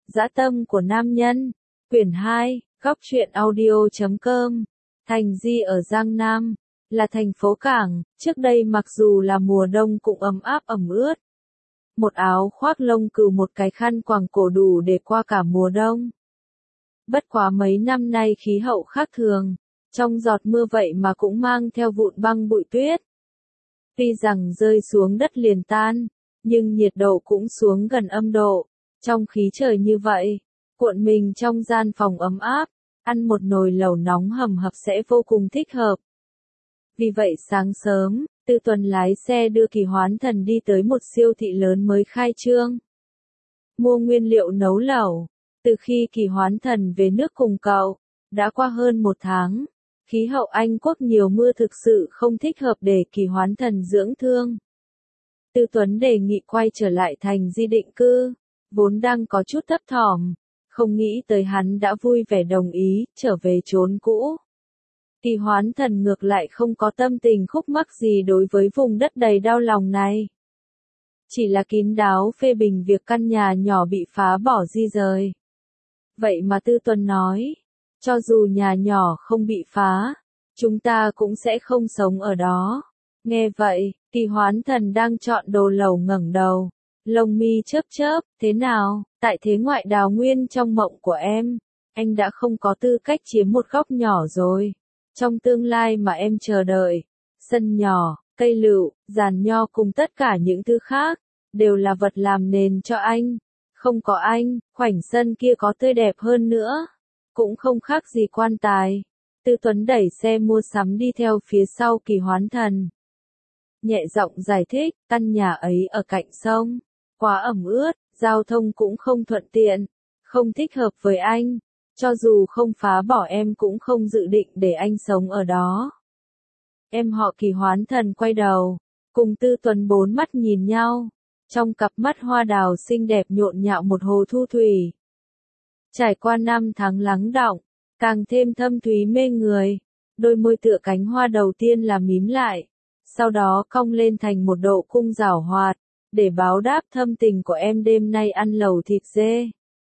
Dã tâm của nam nhân. Quyển 2, góc truyện audio.com. Thành Di ở Giang Nam, là thành phố cảng, trước đây mặc dù là mùa đông cũng ấm áp ẩm ướt. Một áo khoác lông cừu một cái khăn quàng cổ đủ để qua cả mùa đông. Bất quá mấy năm nay khí hậu khác thường, trong giọt mưa vậy mà cũng mang theo vụn băng bụi tuyết. Tuy rằng rơi xuống đất liền tan, nhưng nhiệt độ cũng xuống gần âm độ. Trong khí trời như vậy, cuộn mình trong gian phòng ấm áp, ăn một nồi lẩu nóng hầm hập sẽ vô cùng thích hợp. Vì vậy sáng sớm, Tư Tuấn lái xe đưa Kỳ Hoán Thần đi tới một siêu thị lớn mới khai trương. Mua nguyên liệu nấu lẩu. Từ khi Kỳ Hoán Thần về nước cùng cậu, đã qua hơn một tháng. Khí hậu Anh Quốc nhiều mưa thực sự không thích hợp để Kỳ Hoán Thần dưỡng thương. Tư Tuấn đề nghị quay trở lại Thành Di định cư, vốn đang có chút thấp thỏm, không nghĩ tới hắn đã vui vẻ đồng ý, trở về chốn cũ. Kỳ Hoán Thần ngược lại không có tâm tình khúc mắc gì đối với vùng đất đầy đau lòng này. Chỉ là kín đáo phê bình việc căn nhà nhỏ bị phá bỏ di rời. Vậy mà Tư Tuấn nói, cho dù nhà nhỏ không bị phá, chúng ta cũng sẽ không sống ở đó. Nghe vậy, Kỳ Hoán Thần đang chọn đồ lẩu ngẩng đầu, lông mi chớp chớp, thế nào, tại thế ngoại đào nguyên trong mộng của em, anh đã không có tư cách chiếm một góc nhỏ rồi. Trong tương lai mà em chờ đợi, sân nhỏ, cây lựu, giàn nho cùng tất cả những thứ khác, đều là vật làm nền cho anh. Không có anh, khoảnh sân kia có tươi đẹp hơn nữa, cũng không khác gì quan tài. Tư Tuấn đẩy xe mua sắm đi theo phía sau Kỳ Hoán Thần. Nhẹ giọng giải thích, căn nhà ấy ở cạnh sông, quá ẩm ướt, giao thông cũng không thuận tiện, không thích hợp với anh. Cho dù không phá bỏ em cũng không dự định để anh sống ở đó. Em họ Kỳ Hoán Thần quay đầu, cùng Tư Tuấn bốn mắt nhìn nhau. Trong cặp mắt hoa đào xinh đẹp nhộn nhạo một hồ thu thủy. Trải qua năm tháng lắng đọng, càng thêm thâm thúy mê người. Đôi môi tựa cánh hoa đầu tiên là mím lại, sau đó cong lên thành một độ cung giảo hoạt, để báo đáp thâm tình của em đêm nay ăn lẩu thịt dê.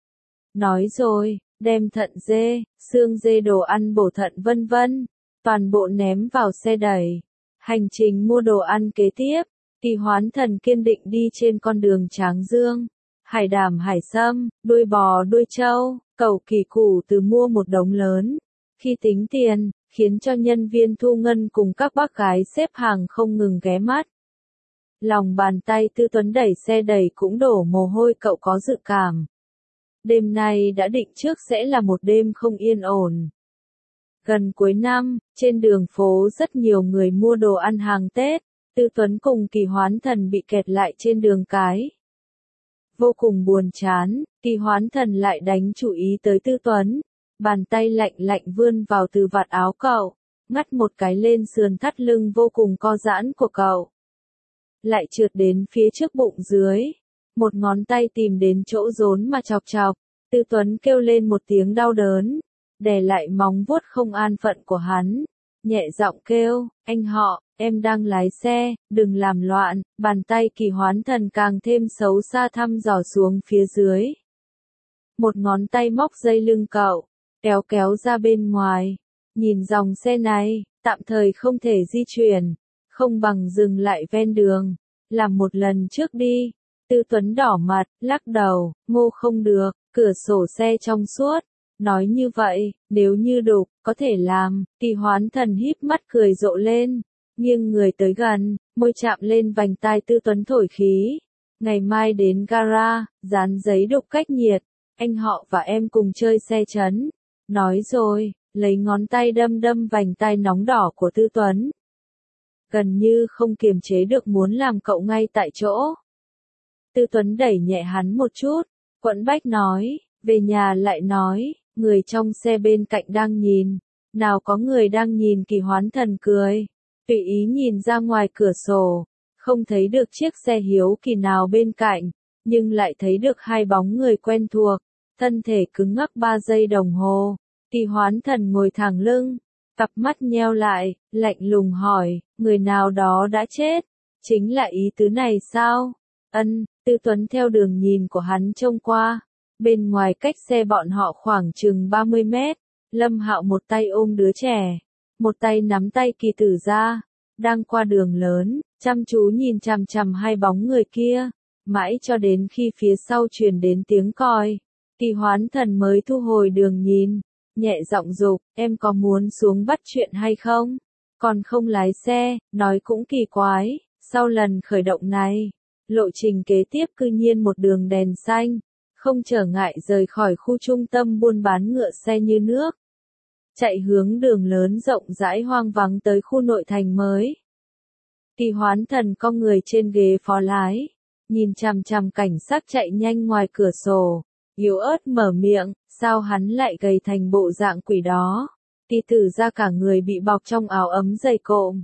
Nói rồi, đem thận dê, xương dê đồ ăn bổ thận vân vân, toàn bộ ném vào xe đẩy. Hành trình mua đồ ăn kế tiếp, Kỳ Hoán Thần kiên định đi trên con đường Tráng Dương, hải đảm hải sâm, đuôi bò đuôi trâu, cẩu kỳ củ từ mua một đống lớn. Khi tính tiền, khiến cho nhân viên thu ngân cùng các bác gái xếp hàng không ngừng ghé mắt. Lòng bàn tay Tư Tuấn đẩy xe đẩy cũng đổ mồ hôi, cậu có dự cảm. Đêm nay đã định trước sẽ là một đêm không yên ổn. Gần cuối năm, trên đường phố rất nhiều người mua đồ ăn hàng Tết. Tư Tuấn cùng Kỳ Hoán Thần bị kẹt lại trên đường cái. Vô cùng buồn chán, Kỳ Hoán Thần lại đánh chú ý tới Tư Tuấn. Bàn tay lạnh lạnh vươn vào từ vạt áo cậu, ngắt một cái lên sườn thắt lưng vô cùng co giãn của cậu. Lại trượt đến phía trước bụng dưới. Một ngón tay tìm đến chỗ rốn mà chọc chọc. Tư Tuấn kêu lên một tiếng đau đớn, đè lại móng vuốt không an phận của hắn. Nhẹ giọng kêu, anh họ, em đang lái xe, đừng làm loạn. Bàn tay Kỳ Hoán Thần càng thêm xấu xa thăm dò xuống phía dưới. Một ngón tay móc dây lưng cậu, kéo kéo ra bên ngoài. Nhìn dòng xe này, tạm thời không thể di chuyển, không bằng dừng lại ven đường, làm một lần trước đi. Tư Tuấn đỏ mặt, lắc đầu, ngô không được, cửa sổ xe trong suốt. Nói như vậy, nếu như đục, có thể làm. Kỳ Hoán Thần híp mắt cười rộ lên, nghiêng người tới gần, môi chạm lên vành tai Tư Tuấn thổi khí. Ngày mai đến gara, dán giấy đục cách nhiệt, anh họ và em cùng chơi xe trấn. Nói rồi, lấy ngón tay đâm đâm vành tai nóng đỏ của Tư Tuấn. Gần như không kiềm chế được muốn làm cậu ngay tại chỗ. Tư Tuấn đẩy nhẹ hắn một chút, quẫn bách nói, về nhà lại nói. Người trong xe bên cạnh đang nhìn, nào có người đang nhìn. Kỳ Hoán Thần cười, tùy ý nhìn ra ngoài cửa sổ, không thấy được chiếc xe hiếu kỳ nào bên cạnh, nhưng lại thấy được hai bóng người quen thuộc, thân thể cứng ngắc 3 giây đồng hồ. Kỳ Hoán Thần ngồi thẳng lưng, cặp mắt nheo lại, lạnh lùng hỏi, người nào đó đã chết, chính là ý tứ này sao? Ân, Tư Tuấn theo đường nhìn của hắn trông qua, Bên ngoài cách xe bọn họ khoảng chừng 30 mét, Lâm Hạo một tay ôm đứa trẻ, một tay nắm tay Kỳ Tử Gia, đang qua đường lớn, chăm chú nhìn chằm chằm hai bóng người kia, mãi cho đến khi phía sau truyền đến tiếng còi, Kỳ Hoán Thần mới thu hồi đường nhìn, nhẹ giọng dục, em có muốn xuống bắt chuyện hay không? Còn không lái xe, nói cũng kỳ quái, sau lần khởi động này, lộ trình kế tiếp cư nhiên một đường đèn xanh, không trở ngại rời khỏi khu trung tâm buôn bán ngựa xe như nước. Chạy hướng đường lớn rộng rãi hoang vắng tới khu nội thành mới. Kỳ Hoán Thần cong người trên ghế phó lái, nhìn chằm chằm cảnh sắc chạy nhanh ngoài cửa sổ, yếu ớt mở miệng, sao hắn lại gầy thành bộ dạng quỷ đó. Kỳ Tử Gia cả người bị bọc trong áo ấm dày cộm.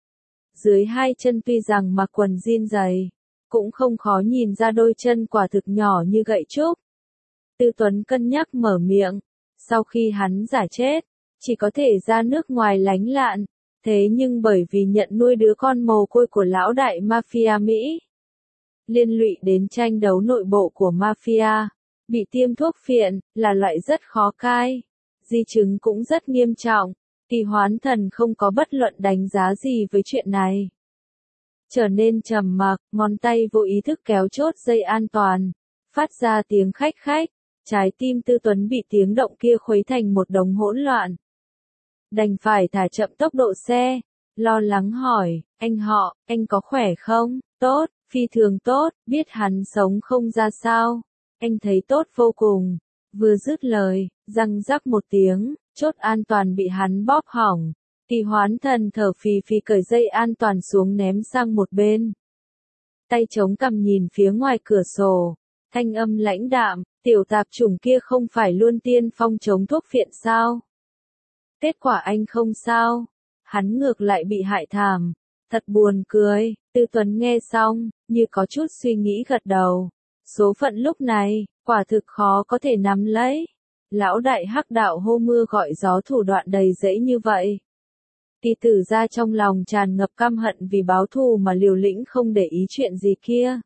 Dưới hai chân tuy rằng mặc quần jean dày, cũng không khó nhìn ra đôi chân quả thực nhỏ như gậy trúc. Tư Tuấn cân nhắc mở miệng, sau khi hắn giả chết, chỉ có thể ra nước ngoài lánh lạn, thế nhưng bởi vì nhận nuôi đứa con mồ côi của lão đại mafia Mỹ, liên lụy đến tranh đấu nội bộ của mafia, bị tiêm thuốc phiện, là loại rất khó cai, di chứng cũng rất nghiêm trọng, Kỳ Hoán Thần không có bất luận đánh giá gì với chuyện này. Trở nên trầm mặc, ngón tay vô ý thức kéo chốt dây an toàn, phát ra tiếng khách khách, trái tim Tư Tuấn bị tiếng động kia khuấy thành một đống hỗn loạn. Đành phải thả chậm tốc độ xe, lo lắng hỏi, anh họ, anh có khỏe không? Tốt, phi thường tốt, biết hắn sống không ra sao. Anh thấy tốt vô cùng. Vừa dứt lời, răng rắc một tiếng, chốt an toàn bị hắn bóp hỏng. Kỳ Hoán Thần thở phì phì cởi dây an toàn xuống ném sang một bên. Tay chống cằm nhìn phía ngoài cửa sổ, thanh âm lãnh đạm, tiểu tạp chủng kia không phải luôn tiên phong chống thuốc phiện sao? Kết quả anh không sao, hắn ngược lại bị hại thảm, thật buồn cười. Tư Tuấn nghe xong, như có chút suy nghĩ gật đầu. Số phận lúc này, quả thực khó có thể nắm lấy. Lão đại hắc đạo hô mưa gọi gió thủ đoạn đầy rẫy như vậy. Kỳ Tử Gia trong lòng tràn ngập căm hận vì báo thù mà liều lĩnh không để ý chuyện gì kia.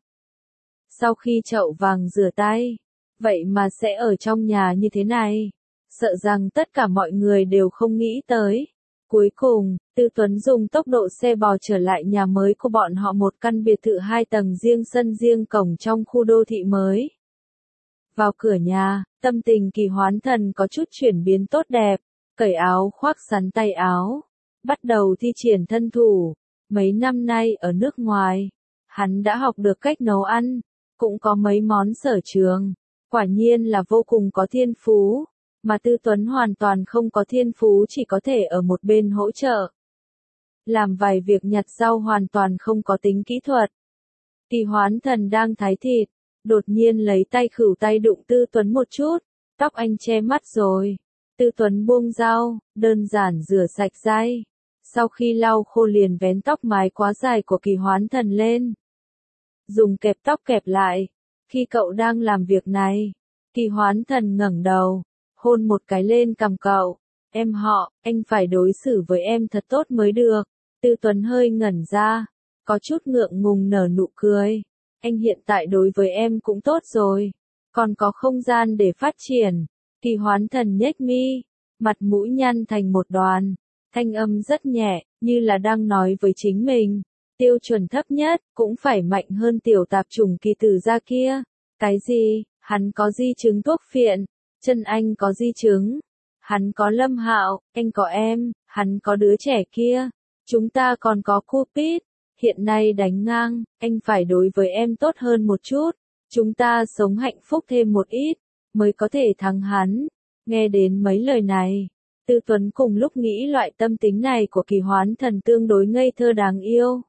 Sau khi chậu vàng rửa tay, vậy mà sẽ ở trong nhà như thế này. Sợ rằng tất cả mọi người đều không nghĩ tới. Cuối cùng, Tư Tuấn dùng tốc độ xe bò trở lại nhà mới của bọn họ, một căn biệt thự 2 tầng riêng sân riêng cổng trong khu đô thị mới. Vào cửa nhà, tâm tình Kỳ Hoán Thần có chút chuyển biến tốt đẹp, cởi áo khoác sắn tay áo, bắt đầu thi triển thân thủ. Mấy năm nay ở nước ngoài, hắn đã học được cách nấu ăn, cũng có mấy món sở trường, quả nhiên là vô cùng có thiên phú. Mà Tư Tuấn hoàn toàn không có thiên phú, chỉ có thể ở một bên hỗ trợ. Làm vài việc nhặt rau hoàn toàn không có tính kỹ thuật. Kỳ Hoán Thần đang thái thịt, đột nhiên lấy tay khửu tay đụng Tư Tuấn một chút, tóc anh che mắt rồi. Tư Tuấn buông dao, đơn giản rửa sạch dây. Sau khi lau khô liền vén tóc mái quá dài của Kỳ Hoán Thần lên. Dùng kẹp tóc kẹp lại. Khi cậu đang làm việc này, Kỳ Hoán Thần ngẩng đầu, hôn một cái lên cằm cậu. Em họ, anh phải đối xử với em thật tốt mới được. Tư Tuấn hơi ngẩn ra, có chút ngượng ngùng nở nụ cười. Anh hiện tại đối với em cũng tốt rồi, còn có không gian để phát triển. Kỳ Hoán Thần nhếch mi, mặt mũi nhăn thành một đoàn, thanh âm rất nhẹ, như là đang nói với chính mình. Tiêu chuẩn thấp nhất, cũng phải mạnh hơn tiểu tạp chủng Kỳ Tử Gia kia. Cái gì, hắn có di chứng thuốc phiện, chân anh có di chứng. Hắn có Lâm Hạo, anh có em, hắn có đứa trẻ kia. Chúng ta còn có Cupid. Hiện nay đánh ngang, anh phải đối với em tốt hơn một chút. Chúng ta sống hạnh phúc thêm một ít, mới có thể thắng hắn. Nghe đến mấy lời này, Tư Tuấn cùng lúc nghĩ loại tâm tính này của Kỳ Hoán Thần tương đối ngây thơ đáng yêu.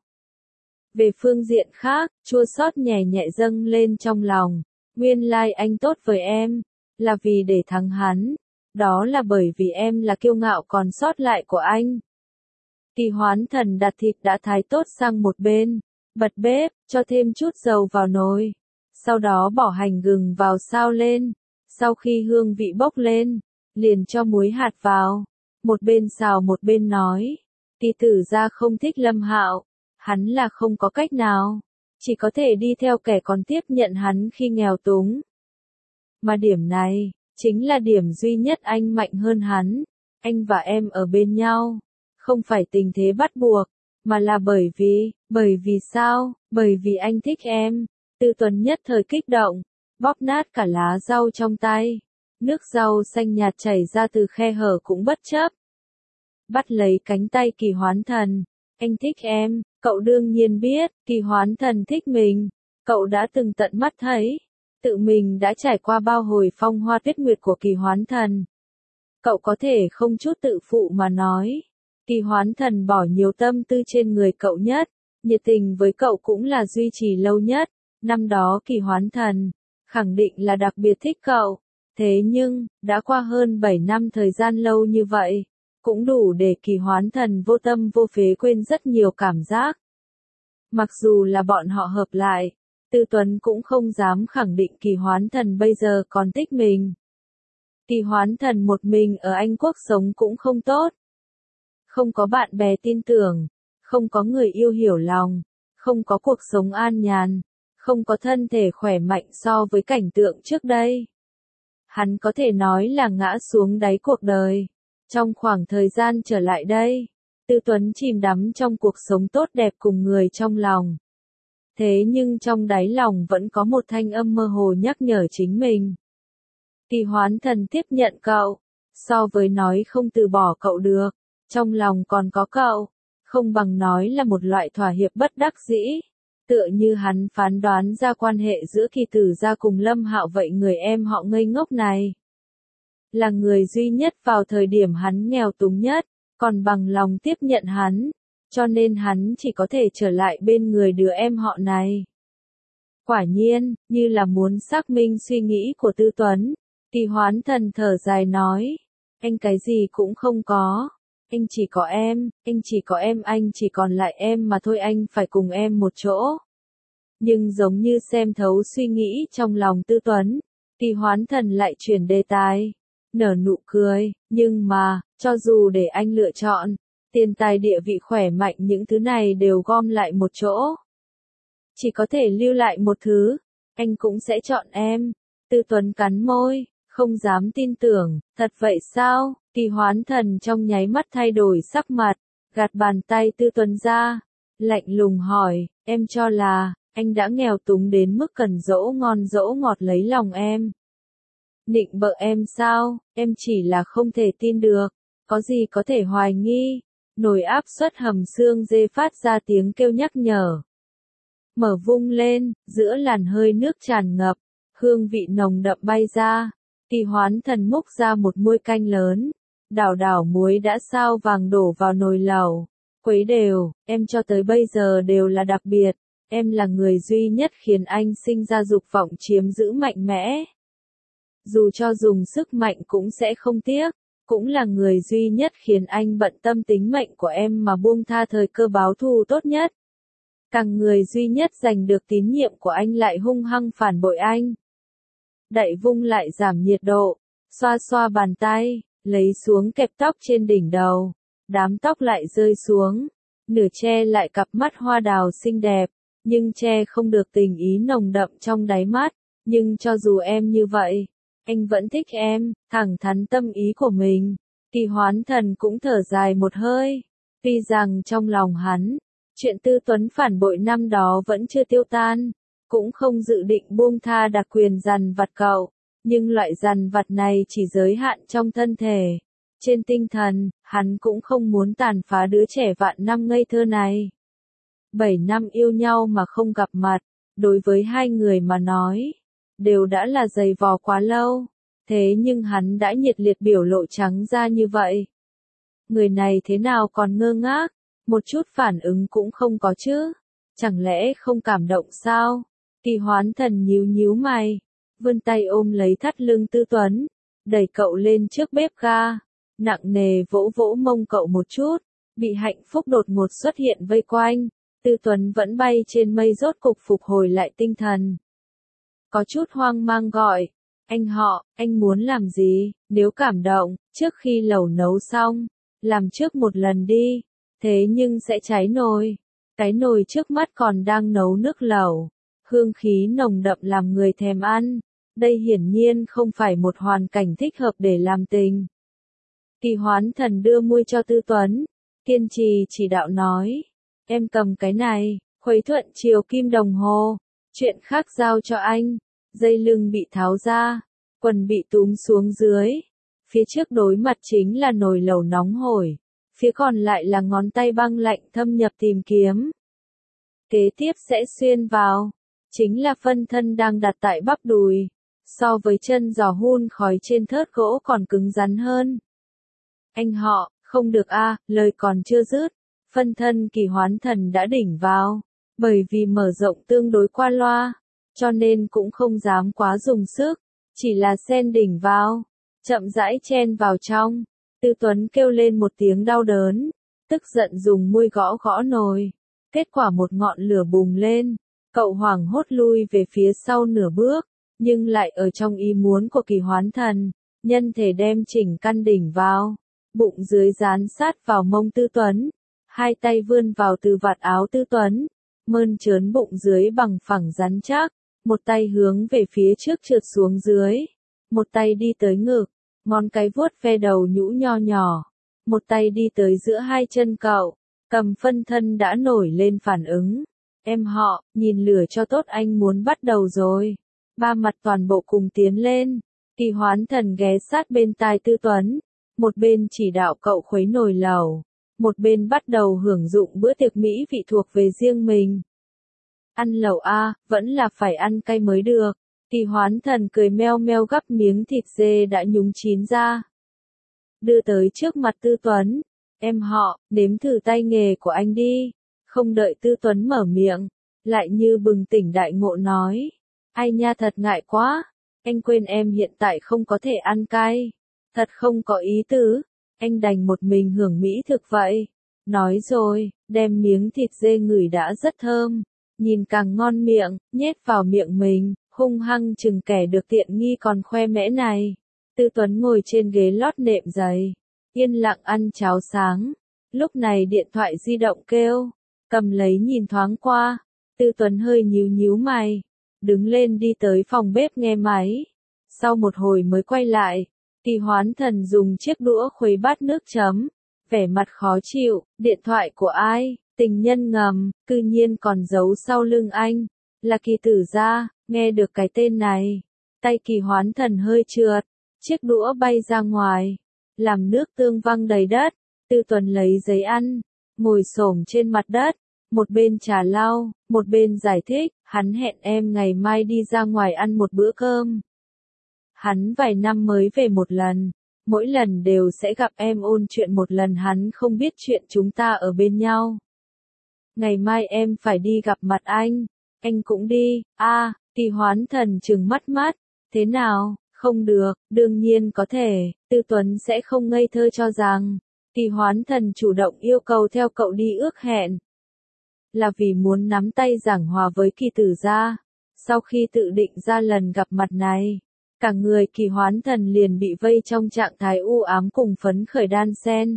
Về phương diện khác, chua xót nhẹ nhẹ dâng lên trong lòng. Nguyên lai anh tốt với em, là vì để thắng hắn. Đó là bởi vì em là kiêu ngạo còn sót lại của anh. Kỳ Hoán Thần đặt thịt đã thái tốt sang một bên, bật bếp, cho thêm chút dầu vào nồi. Sau đó bỏ hành gừng vào xào lên. Sau khi hương vị bốc lên, liền cho muối hạt vào. Một bên xào một bên nói. Kỳ Tử Gia không thích Lâm Hạo. Hắn là không có cách nào. Chỉ có thể đi theo kẻ còn tiếp nhận hắn khi nghèo túng. Mà điểm này, chính là điểm duy nhất anh mạnh hơn hắn. Anh và em ở bên nhau, không phải tình thế bắt buộc, mà là bởi vì sao? Bởi vì anh thích em. Tư Tuấn nhất thời kích động, bóp nát cả lá rau trong tay. Nước rau xanh nhạt chảy ra từ khe hở cũng bất chấp. Bắt lấy cánh tay Kỳ Hoán Thần. Anh thích em, cậu đương nhiên biết, Kỳ Hoán Thần thích mình. Cậu đã từng tận mắt thấy, tự mình đã trải qua bao hồi phong hoa tuyết nguyệt của Kỳ Hoán Thần. Cậu có thể không chút tự phụ mà nói. Kỳ Hoán Thần bỏ nhiều tâm tư trên người cậu nhất, nhiệt tình với cậu cũng là duy trì lâu nhất. Năm đó Kỳ Hoán Thần, khẳng định là đặc biệt thích cậu. Thế nhưng, đã qua hơn 7 năm thời gian lâu như vậy, cũng đủ để Kỳ Hoán Thần vô tâm vô phế quên rất nhiều cảm giác. Mặc dù là bọn họ hợp lại, Tư Tuấn cũng không dám khẳng định Kỳ Hoán Thần bây giờ còn thích mình. Kỳ Hoán Thần một mình ở Anh Quốc sống cũng không tốt. Không có bạn bè tin tưởng, không có người yêu hiểu lòng, không có cuộc sống an nhàn, không có thân thể khỏe mạnh so với cảnh tượng trước đây. Hắn có thể nói là ngã xuống đáy cuộc đời. Trong khoảng thời gian trở lại đây, Tư Tuấn chìm đắm trong cuộc sống tốt đẹp cùng người trong lòng. Thế nhưng trong đáy lòng vẫn có một thanh âm mơ hồ nhắc nhở chính mình. Kỳ Hoán Thần tiếp nhận cậu, so với nói không từ bỏ cậu được, trong lòng còn có cậu, không bằng nói là một loại thỏa hiệp bất đắc dĩ. Tựa như hắn phán đoán ra quan hệ giữa Kỳ Tử Gia cùng Lâm Hạo vậy, người em họ ngây ngốc này là người duy nhất vào thời điểm hắn nghèo túng nhất, còn bằng lòng tiếp nhận hắn, cho nên hắn chỉ có thể trở lại bên người đứa em họ này. Quả nhiên, như là muốn xác minh suy nghĩ của Tư Tuấn, Kỳ Hoán Thần thở dài nói, anh cái gì cũng không có, anh chỉ có em, anh chỉ còn lại em mà thôi, anh phải cùng em một chỗ. Nhưng giống như xem thấu suy nghĩ trong lòng Tư Tuấn, Kỳ Hoán Thần lại chuyển đề tài, nở nụ cười, nhưng mà, cho dù để anh lựa chọn, tiền tài địa vị khỏe mạnh những thứ này đều gom lại một chỗ. Chỉ có thể lưu lại một thứ, anh cũng sẽ chọn em. Tư Tuấn cắn môi, không dám tin tưởng, thật vậy sao? Kỳ Hoán Thần trong nháy mắt thay đổi sắc mặt, gạt bàn tay Tư Tuấn ra, lạnh lùng hỏi, em cho là, anh đã nghèo túng đến mức cần dỗ ngon dỗ ngọt lấy lòng em. Nịnh bợ em sao? Em chỉ là không thể tin được, có gì có thể hoài nghi. Nồi áp suất hầm xương dê phát ra tiếng kêu nhắc nhở. Mở vung lên, giữa làn hơi nước tràn ngập, hương vị nồng đậm bay ra. Kỳ Hoán Thần múc ra một muôi canh lớn, đảo muối đã sao vàng đổ vào nồi lẩu, khuấy đều, em cho tới bây giờ đều là đặc biệt, em là người duy nhất khiến anh sinh ra dục vọng chiếm giữ mạnh mẽ. Dù cho dùng sức mạnh cũng sẽ không tiếc, cũng là người duy nhất khiến anh bận tâm tính mệnh của em mà buông tha thời cơ báo thù tốt nhất. Càng người duy nhất giành được tín nhiệm của anh lại hung hăng phản bội anh. Đậy vung lại giảm nhiệt độ, xoa xoa bàn tay, lấy xuống kẹp tóc trên đỉnh đầu, đám tóc lại rơi xuống, nửa che lại cặp mắt hoa đào xinh đẹp, nhưng che không được tình ý nồng đậm trong đáy mắt, nhưng cho dù em như vậy, anh vẫn thích em, thẳng thắn tâm ý của mình. Kỳ Hoán Thần cũng thở dài một hơi, tuy rằng trong lòng hắn, chuyện Tư Tuấn phản bội năm đó vẫn chưa tiêu tan, cũng không dự định buông tha đặc quyền dằn vặt cậu, nhưng loại dằn vặt này chỉ giới hạn trong thân thể. Trên tinh thần, hắn cũng không muốn tàn phá đứa trẻ vạn năm ngây thơ này. 7 năm yêu nhau mà không gặp mặt, đối với hai người mà nói, đều đã là dày vò quá lâu, thế nhưng hắn đã nhiệt liệt biểu lộ trắng ra như vậy. Người này thế nào còn ngơ ngác, một chút phản ứng cũng không có chứ, chẳng lẽ không cảm động sao? Kỳ Hoán Thần nhíu nhíu mày, vươn tay ôm lấy thắt lưng Tư Tuấn, đẩy cậu lên trước bếp ga, nặng nề vỗ vỗ mông cậu một chút, bị hạnh phúc đột ngột xuất hiện vây quanh, Tư Tuấn vẫn bay trên mây rốt cục phục hồi lại tinh thần. Có chút hoang mang gọi, anh muốn làm gì, nếu cảm động, trước khi lẩu nấu xong, làm trước một lần đi, thế nhưng sẽ cháy nồi. Cái nồi trước mắt còn đang nấu nước lẩu, hương khí nồng đậm làm người thèm ăn, Đây hiển nhiên không phải một hoàn cảnh thích hợp để làm tình. Kỳ Hoán Thần đưa muôi cho Tư Tuấn, kiên trì chỉ đạo nói, em cầm cái này, khuấy thuận chiều kim đồng hồ, chuyện khác giao cho anh. Dây lưng bị tháo ra, quần bị túm xuống dưới. Phía trước đối mặt chính là nồi lẩu nóng hổi, phía còn lại là ngón tay băng lạnh thâm nhập tìm kiếm. Kế tiếp sẽ xuyên vào, chính là phân thân đang đặt tại bắp đùi, so với chân giò hun khói trên thớt gỗ còn cứng rắn hơn. Anh họ, không được a, lời còn chưa dứt, phân thân Kỳ Hoán Thần đã đỉnh vào, bởi vì mở rộng tương đối qua loa, cho nên cũng không dám quá dùng sức, chỉ là sen đỉnh vào, chậm rãi chen vào trong. Tư Tuấn kêu lên một tiếng đau đớn, tức giận dùng muôi gõ gõ nồi, kết quả một ngọn lửa bùng lên, cậu hoảng hốt lui về phía sau nửa bước, nhưng lại ở trong ý muốn của Kỳ Hoán Thần, nhân thể đem chỉnh căn đỉnh vào, bụng dưới dán sát vào mông Tư Tuấn, hai tay vươn vào từ vạt áo Tư Tuấn, mơn trớn bụng dưới bằng phẳng rắn chắc, một tay hướng về phía trước trượt xuống dưới, một tay đi tới ngực, ngón cái vuốt ve đầu nhũ nho nhỏ, một tay đi tới giữa hai chân cậu, cầm phân thân đã nổi lên phản ứng. Em họ, nhìn lửa cho tốt, anh muốn bắt đầu rồi. Ba mặt toàn bộ cùng tiến lên. Kỳ Hoán Thần ghé sát bên tai Tư Tuấn, một bên chỉ đạo cậu khuấy nồi lẩu, một bên bắt đầu hưởng dụng bữa tiệc mỹ vị thuộc về riêng mình. Ăn lẩu a, vẫn là phải ăn cay mới được. Kỳ Hoán Thần cười meo meo gắp miếng thịt dê đã nhúng chín ra, đưa tới trước mặt Tư Tuấn. Em họ, nếm thử tay nghề của anh đi. Không đợi Tư Tuấn mở miệng, lại như bừng tỉnh đại ngộ nói, ai nha, thật ngại quá, anh quên em hiện tại không có thể ăn cay, thật không có ý tứ, anh đành một mình hưởng mỹ thực vậy. Nói rồi, đem miếng thịt dê ngửi đã rất thơm, nhìn càng ngon miệng, nhét vào miệng mình, hung hăng chừng kẻ được tiện nghi còn khoe mẽ này. Tư Tuấn ngồi trên ghế lót nệm giày, yên lặng ăn cháo sáng. Lúc này điện thoại di động kêu, cầm lấy nhìn thoáng qua, Tư Tuấn hơi nhíu nhíu mày, đứng lên đi tới phòng bếp nghe máy. Sau một hồi mới quay lại, Kỳ Hoán Thần dùng chiếc đũa khuấy bát nước chấm, vẻ mặt khó chịu, điện thoại của ai, tình nhân ngầm, cư nhiên còn giấu sau lưng anh, là Kỳ Tử gia. Nghe được cái tên này, tay Kỳ Hoán Thần hơi trượt, chiếc đũa bay ra ngoài, làm nước tương văng đầy đất. Tư Tuấn lấy giấy ăn, ngồi xổm trên mặt đất, một bên trà lau, một bên giải thích, hắn hẹn em ngày mai đi ra ngoài ăn một bữa cơm. Hắn vài năm mới về một lần, mỗi lần đều sẽ gặp em ôn chuyện một lần, hắn không biết chuyện chúng ta ở bên nhau. Ngày mai em phải đi gặp mặt anh cũng đi. A, Kỳ Hoán Thần trừng mắt mắt, thế nào, không được, đương nhiên có thể. Tư Tuấn sẽ không ngây thơ cho rằng Kỳ Hoán Thần chủ động yêu cầu theo cậu đi ước hẹn, là vì muốn nắm tay giảng hòa với Kỳ Tử gia. Sau khi tự định ra lần gặp mặt này, cả người Kỳ Hoán Thần liền bị vây trong trạng thái u ám cùng phấn khởi đan xen.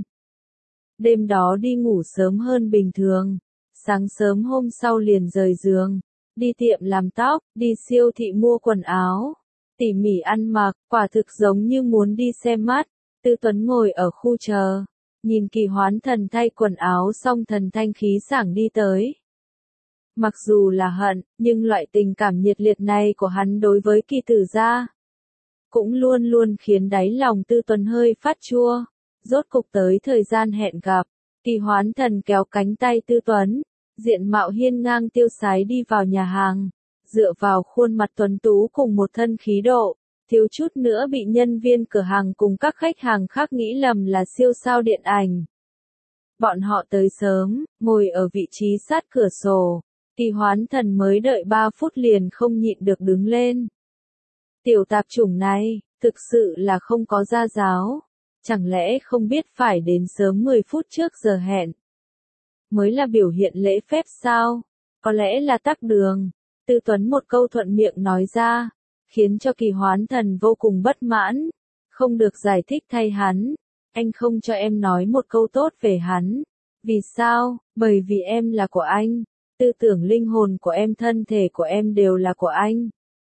Đêm đó đi ngủ sớm hơn bình thường, sáng sớm hôm sau liền rời giường, đi tiệm làm tóc, đi siêu thị mua quần áo, tỉ mỉ ăn mặc, quả thực giống như muốn đi xem mắt. Tư Tuấn ngồi ở khu chờ, nhìn Kỳ Hoán Thần thay quần áo xong thần thanh khí sảng đi tới. Mặc dù là hận, nhưng loại tình cảm nhiệt liệt này của hắn đối với Kỳ Tử gia cũng luôn luôn khiến đáy lòng Tư Tuấn hơi phát chua. Rốt cục tới thời gian hẹn gặp, Kỳ Hoán Thần kéo cánh tay Tư Tuấn, diện mạo hiên ngang tiêu sái đi vào nhà hàng, dựa vào khuôn mặt tuấn tú cùng một thân khí độ, thiếu chút nữa bị nhân viên cửa hàng cùng các khách hàng khác nghĩ lầm là siêu sao điện ảnh. Bọn họ tới sớm, ngồi ở vị trí sát cửa sổ, Kỳ Hoán Thần mới đợi 3 phút liền không nhịn được đứng lên. Tiểu tạp chủng này, thực sự là không có gia giáo, chẳng lẽ không biết phải đến sớm 10 phút trước giờ hẹn mới là biểu hiện lễ phép sao? Có lẽ là tắc đường. Tư Tuấn một câu thuận miệng nói ra, khiến cho Kỳ Hoán Thần vô cùng bất mãn, không được giải thích thay hắn. Anh không cho em nói một câu tốt về hắn. Vì sao? Bởi vì em là của anh. Tư tưởng linh hồn của em, thân thể của em đều là của anh.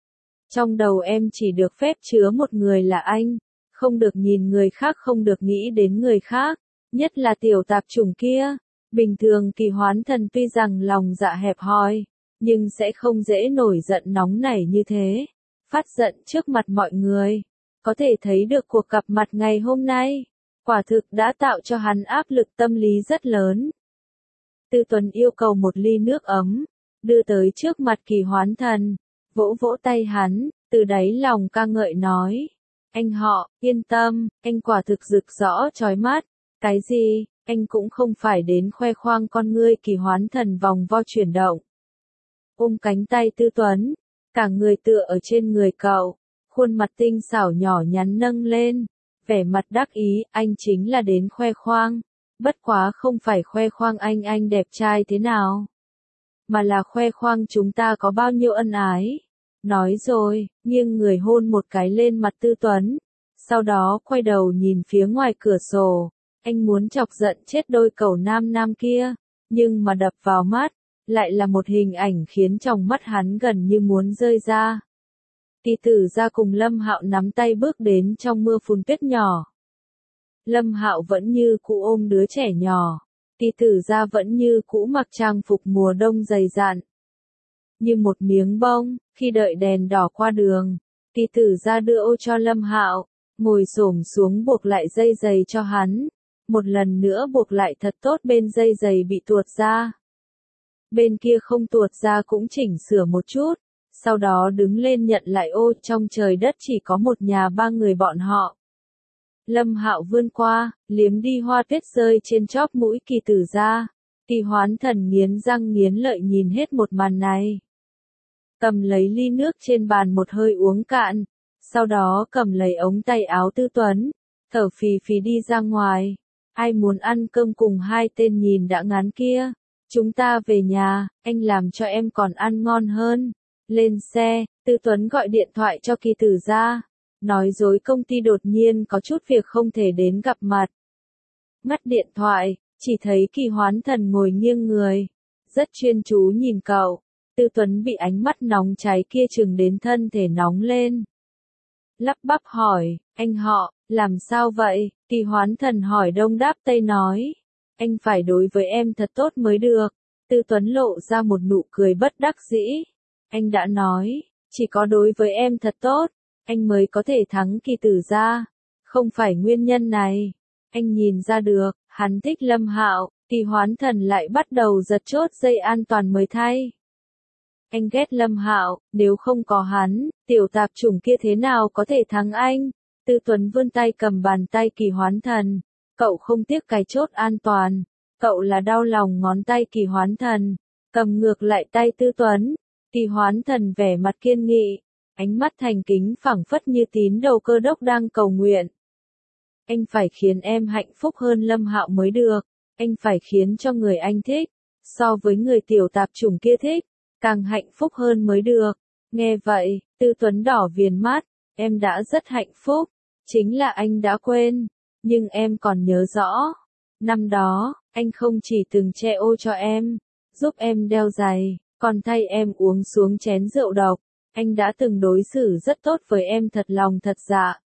Trong đầu em chỉ được phép chứa một người là anh, không được nhìn người khác, không được nghĩ đến người khác, nhất là tiểu tạp chủng kia. Bình thường Kỳ Hoán Thần tuy rằng lòng dạ hẹp hòi, nhưng sẽ không dễ nổi giận nóng nảy như thế, phát giận trước mặt mọi người. Có thể thấy được cuộc gặp mặt ngày hôm nay, quả thực đã tạo cho hắn áp lực tâm lý rất lớn. Tư Tuấn yêu cầu một ly nước ấm, đưa tới trước mặt Kỳ Hoán Thần, vỗ vỗ tay hắn, từ đáy lòng ca ngợi nói. Anh họ, yên tâm, anh quả thực rực rõ chói mắt. Cái gì, anh cũng không phải đến khoe khoang con ngươi. Kỳ Hoán Thần vòng vo chuyển động, ôm cánh tay Tư Tuấn, cả người tựa ở trên người cậu, khuôn mặt tinh xảo nhỏ nhắn nâng lên, vẻ mặt đắc ý. Anh chính là đến khoe khoang, bất quá không phải khoe khoang anh đẹp trai thế nào, mà là khoe khoang chúng ta có bao nhiêu ân ái. Nói rồi, nghiêng người hôn một cái lên mặt Tư Tuấn, sau đó quay đầu nhìn phía ngoài cửa sổ. Anh muốn chọc giận chết đôi cẩu nam kia, nhưng mà đập vào mắt, lại là một hình ảnh khiến trong mắt hắn gần như muốn rơi ra. Kỳ Tử Gia cùng Lâm Hạo nắm tay bước đến trong mưa phùn tuyết nhỏ. Lâm Hạo vẫn như cũ ôm đứa trẻ nhỏ, Kỳ Tử Gia vẫn như cũ mặc trang phục mùa đông dày dặn, như một miếng bông. Khi đợi đèn đỏ qua đường, Kỳ Tử Gia đưa ô cho Lâm Hạo, ngồi xổm xuống buộc lại dây giày cho hắn, một lần nữa buộc lại thật tốt, bên dây giày bị tuột ra, bên kia không tuột ra cũng chỉnh sửa một chút, sau đó đứng lên nhận lại ô. Trong trời đất chỉ có một nhà ba người bọn họ. Lâm Hạo vươn qua, liếm đi hoa tuyết rơi trên chóp mũi Kỳ Tử Gia. Kỳ Hoán Thần nghiến răng nghiến lợi nhìn hết một màn này, cầm lấy ly nước trên bàn một hơi uống cạn, sau đó cầm lấy ống tay áo Tư Tuấn, thở phì phì đi ra ngoài. Ai muốn ăn cơm cùng hai tên nhìn đã ngán kia? Chúng ta về nhà, anh làm cho em còn ăn ngon hơn. Lên xe, Tư Tuấn gọi điện thoại cho Kỳ Tử Gia, nói dối công ty đột nhiên có chút việc không thể đến gặp mặt. Ngắt điện thoại, chỉ thấy Kỳ Hoán Thần ngồi nghiêng người, rất chuyên chú nhìn cậu. Tư Tuấn bị ánh mắt nóng cháy kia chừng đến thân thể nóng lên. Lắp bắp hỏi, anh họ, làm sao vậy? Kỳ Hoán Thần hỏi đông đáp tây nói, anh phải đối với em thật tốt mới được. Tư Tuấn lộ ra một nụ cười bất đắc dĩ. Anh đã nói, chỉ có đối với em thật tốt, anh mới có thể thắng Kỳ Tử Gia. Không phải nguyên nhân này, anh nhìn ra được, hắn thích Lâm Hạo. Kỳ Hoán Thần lại bắt đầu giật chốt dây an toàn mới thay. Anh ghét Lâm Hạo, nếu không có hắn, tiểu tạp chủng kia thế nào có thể thắng anh? Tư Tuấn vươn tay cầm bàn tay Kỳ Hoán Thần, cậu không tiếc cái chốt an toàn, cậu là đau lòng ngón tay Kỳ Hoán Thần, cầm ngược lại tay Tư Tuấn. Kỳ Hoán Thần vẻ mặt kiên nghị, ánh mắt thành kính phảng phất như tín đồ Cơ Đốc đang cầu nguyện. Anh phải khiến em hạnh phúc hơn Lâm Hạo mới được, anh phải khiến cho người anh thích, so với người tiểu tạp chủng kia thích, càng hạnh phúc hơn mới được. Nghe vậy, Tư Tuấn đỏ viền mắt, em đã rất hạnh phúc, chính là anh đã quên, nhưng em còn nhớ rõ. Năm đó, anh không chỉ từng che ô cho em, giúp em đeo giày, còn thay em uống xuống chén rượu độc, anh đã từng đối xử rất tốt với em thật lòng thật dạ.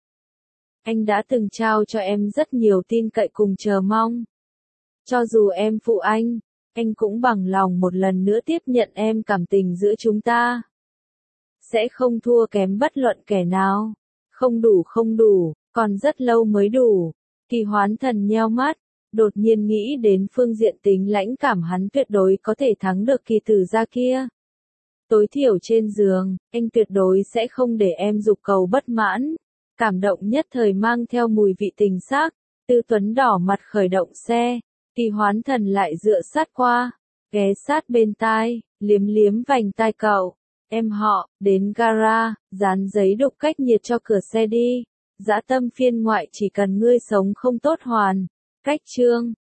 Anh đã từng trao cho em rất nhiều tin cậy cùng chờ mong. Cho dù em phụ anh cũng bằng lòng một lần nữa tiếp nhận em. Cảm tình giữa chúng ta sẽ không thua kém bất luận kẻ nào. Không đủ, còn rất lâu mới đủ. Kỳ Hoán Thần nheo mắt, đột nhiên nghĩ đến phương diện tính lãnh cảm, hắn tuyệt đối có thể thắng được Kỳ Tử Gia kia. Tối thiểu trên giường, anh tuyệt đối sẽ không để em dục cầu bất mãn. Cảm động nhất thời mang theo mùi vị tình xác. Tư Tuấn đỏ mặt khởi động xe, Kỳ Hoán Thần lại dựa sát qua, ghé sát bên tai, liếm liếm vành tai cậu. Em họ, đến gara, dán giấy đục cách nhiệt cho cửa xe đi. Dã tâm phiên ngoại, chỉ cần ngươi sống không tốt hoàn. Cách chương